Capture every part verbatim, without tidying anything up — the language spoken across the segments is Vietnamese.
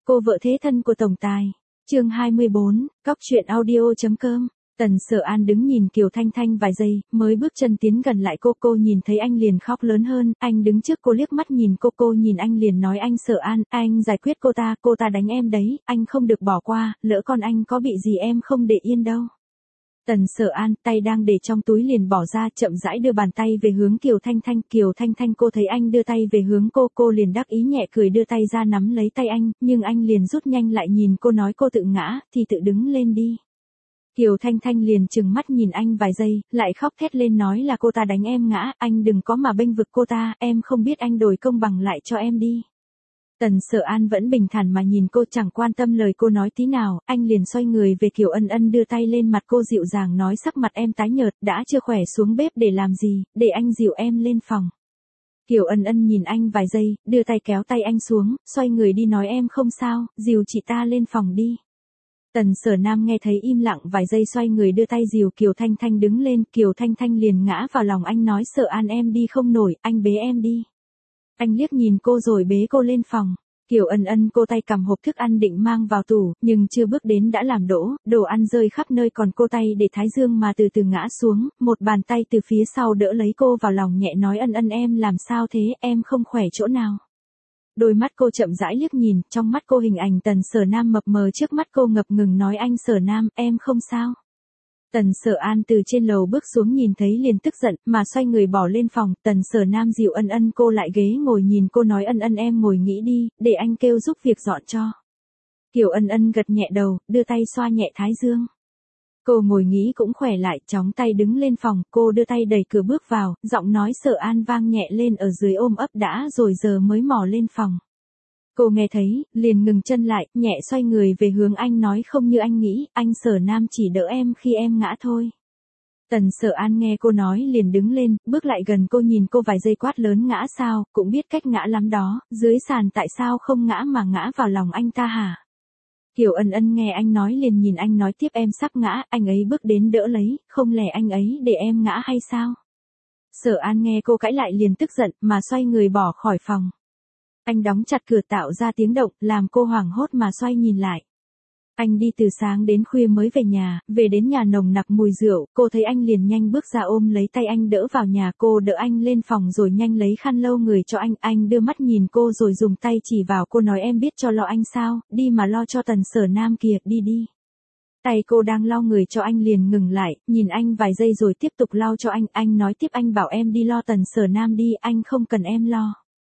Cô vợ thế thân của tổng tài. Chương hai mươi bốn, cóc truyện audio.com. Tần Sở An đứng nhìn Kiều Thanh Thanh vài giây, mới bước chân tiến gần lại cô. Cô nhìn thấy anh liền khóc lớn hơn, anh đứng trước cô liếc mắt nhìn cô. Cô nhìn anh liền nói: anh Sở An, anh giải quyết cô ta, cô ta đánh em đấy, anh không được bỏ qua, lỡ con anh có bị gì em không để yên đâu. Tần Sở An, tay đang để trong túi liền bỏ ra, chậm rãi đưa bàn tay về hướng Kiều Thanh Thanh. Kiều Thanh Thanh cô thấy anh đưa tay về hướng cô, cô liền đắc ý nhẹ cười đưa tay ra nắm lấy tay anh, nhưng anh liền rút nhanh lại nhìn cô nói: cô tự ngã, thì tự đứng lên đi. Kiều Thanh Thanh liền trừng mắt nhìn anh vài giây, lại khóc thét lên nói là cô ta đánh em ngã, anh đừng có mà bênh vực cô ta, em không biết anh đổi công bằng lại cho em đi. Tần Sở An vẫn bình thản mà nhìn cô, chẳng quan tâm lời cô nói tí nào, anh liền xoay người về Kiều Ân Ân đưa tay lên mặt cô dịu dàng nói: sắc mặt em tái nhợt, đã chưa khỏe xuống bếp để làm gì, để anh dìu em lên phòng. Kiều Ân Ân nhìn anh vài giây, đưa tay kéo tay anh xuống, xoay người đi nói: em không sao, dìu chị ta lên phòng đi. Tần Sở Nam nghe thấy im lặng vài giây xoay người đưa tay dìu Kiều Thanh Thanh đứng lên, Kiều Thanh Thanh liền ngã vào lòng anh nói: Sở An em đi không nổi, anh bế em đi. Anh liếc nhìn cô rồi bế cô lên phòng. Kiều Ân Ân cô tay cầm hộp thức ăn định mang vào tủ, nhưng chưa bước đến đã làm đổ, đồ ăn rơi khắp nơi, còn cô tay để thái dương mà từ từ ngã xuống, một bàn tay từ phía sau đỡ lấy cô vào lòng nhẹ nói: Ân Ân em làm sao thế, em không khỏe chỗ nào. Đôi mắt cô chậm rãi liếc nhìn, trong mắt cô hình ảnh Tần Sở Nam mập mờ trước mắt cô ngập ngừng nói: anh Sở Nam, em không sao. Tần Sở An từ trên lầu bước xuống nhìn thấy liền tức giận, mà xoay người bỏ lên phòng. Tần Sở Nam dìu Ân Ân cô lại ghế ngồi nhìn cô nói: Ân Ân em ngồi nghỉ đi, để anh kêu giúp việc dọn cho. Kiều Ân Ân gật nhẹ đầu, đưa tay xoa nhẹ thái dương. Cô ngồi nghỉ cũng khỏe lại, chóng tay đứng lên phòng, cô đưa tay đẩy cửa bước vào, giọng nói Sở An vang nhẹ lên ở dưới ôm ấp đã rồi giờ mới mò lên phòng. Cô nghe thấy, liền ngừng chân lại, nhẹ xoay người về hướng anh nói: không như anh nghĩ, anh Sở Nam chỉ đỡ em khi em ngã thôi. Tần Sở An nghe cô nói liền đứng lên, bước lại gần cô nhìn cô vài giây quát lớn: ngã sao, cũng biết cách ngã lắm đó, dưới sàn tại sao không ngã mà ngã vào lòng anh ta hả? Kiều Ân Ân nghe anh nói liền nhìn anh nói tiếp: em sắp ngã, anh ấy bước đến đỡ lấy, không lẽ anh ấy để em ngã hay sao? Sở An nghe cô cãi lại liền tức giận, mà xoay người bỏ khỏi phòng. Anh đóng chặt cửa tạo ra tiếng động, làm cô hoảng hốt mà xoay nhìn lại. Anh đi từ sáng đến khuya mới về nhà, về đến nhà nồng nặc mùi rượu, cô thấy anh liền nhanh bước ra ôm lấy tay anh đỡ vào nhà, cô đỡ anh lên phòng rồi nhanh lấy khăn lau người cho anh, anh đưa mắt nhìn cô rồi dùng tay chỉ vào cô nói: em biết cho lo anh sao, đi mà lo cho Tần Sở Nam kìa, đi đi. Tay cô đang lau người cho anh liền ngừng lại, nhìn anh vài giây rồi tiếp tục lau cho anh, anh nói tiếp: anh bảo em đi lo Tần Sở Nam đi, anh không cần em lo.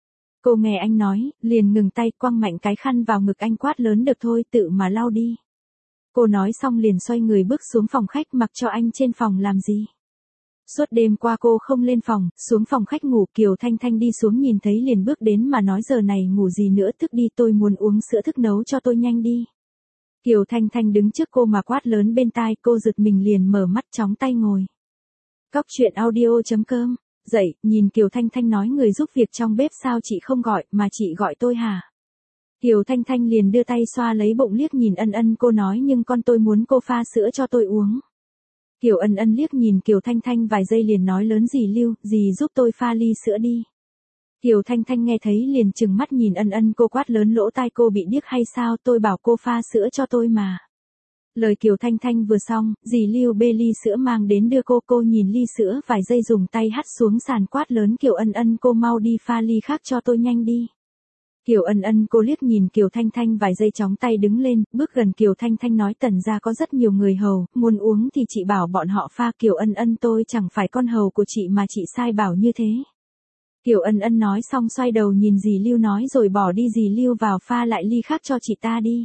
Cô nghe anh nói, liền ngừng tay, quăng mạnh cái khăn vào ngực anh quát lớn: được thôi, tự mà lau đi. Cô nói xong liền xoay người bước xuống phòng khách, mặc cho anh trên phòng làm gì. Suốt đêm qua cô không lên phòng, xuống phòng khách ngủ. Kiều Thanh Thanh đi xuống nhìn thấy liền bước đến mà nói: giờ này ngủ gì nữa, thức đi, tôi muốn uống sữa, thức nấu cho tôi nhanh đi. Kiều Thanh Thanh đứng trước cô mà quát lớn bên tai, cô giật mình liền mở mắt chóng tay ngồi. Cóc truyện audio.com. Dậy, nhìn Kiều Thanh Thanh nói: người giúp việc trong bếp sao chị không gọi, mà chị gọi tôi hả? Kiều Thanh Thanh liền đưa tay xoa lấy bụng liếc nhìn Ân Ân, cô nói: nhưng con tôi muốn cô pha sữa cho tôi uống. Kiều Ân Ân liếc nhìn Kiều Thanh Thanh vài giây liền nói lớn: dì Lưu, dì giúp tôi pha ly sữa đi. Kiều Thanh Thanh nghe thấy liền trừng mắt nhìn Ân Ân, cô quát lớn: lỗ tai cô bị điếc hay sao, tôi bảo cô pha sữa cho tôi mà. Lời Kiều Thanh Thanh vừa xong, dì Lưu bê ly sữa mang đến đưa cô, cô nhìn ly sữa vài giây dùng tay hắt xuống sàn quát lớn: Kiều Ân Ân, cô mau đi pha ly khác cho tôi nhanh đi. Kiều Ân Ân cô liếc nhìn Kiều Thanh Thanh vài giây chóng tay đứng lên, bước gần Kiều Thanh Thanh nói: Tần gia có rất nhiều người hầu, muốn uống thì chị bảo bọn họ pha. Kiều Ân Ân, tôi chẳng phải con hầu của chị mà chị sai bảo như thế. Kiều Ân Ân nói xong xoay đầu nhìn dì Lưu nói rồi bỏ đi, dì Lưu vào pha lại ly khác cho chị ta đi.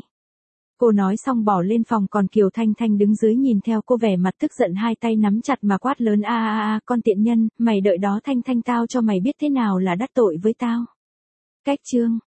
Cô nói xong bỏ lên phòng, còn Kiều Thanh Thanh đứng dưới nhìn theo cô vẻ mặt tức giận, hai tay nắm chặt mà quát lớn: a a a, con tiện nhân, mày đợi đó Thanh Thanh, tao cho mày biết thế nào là đắc tội với tao. Cách chương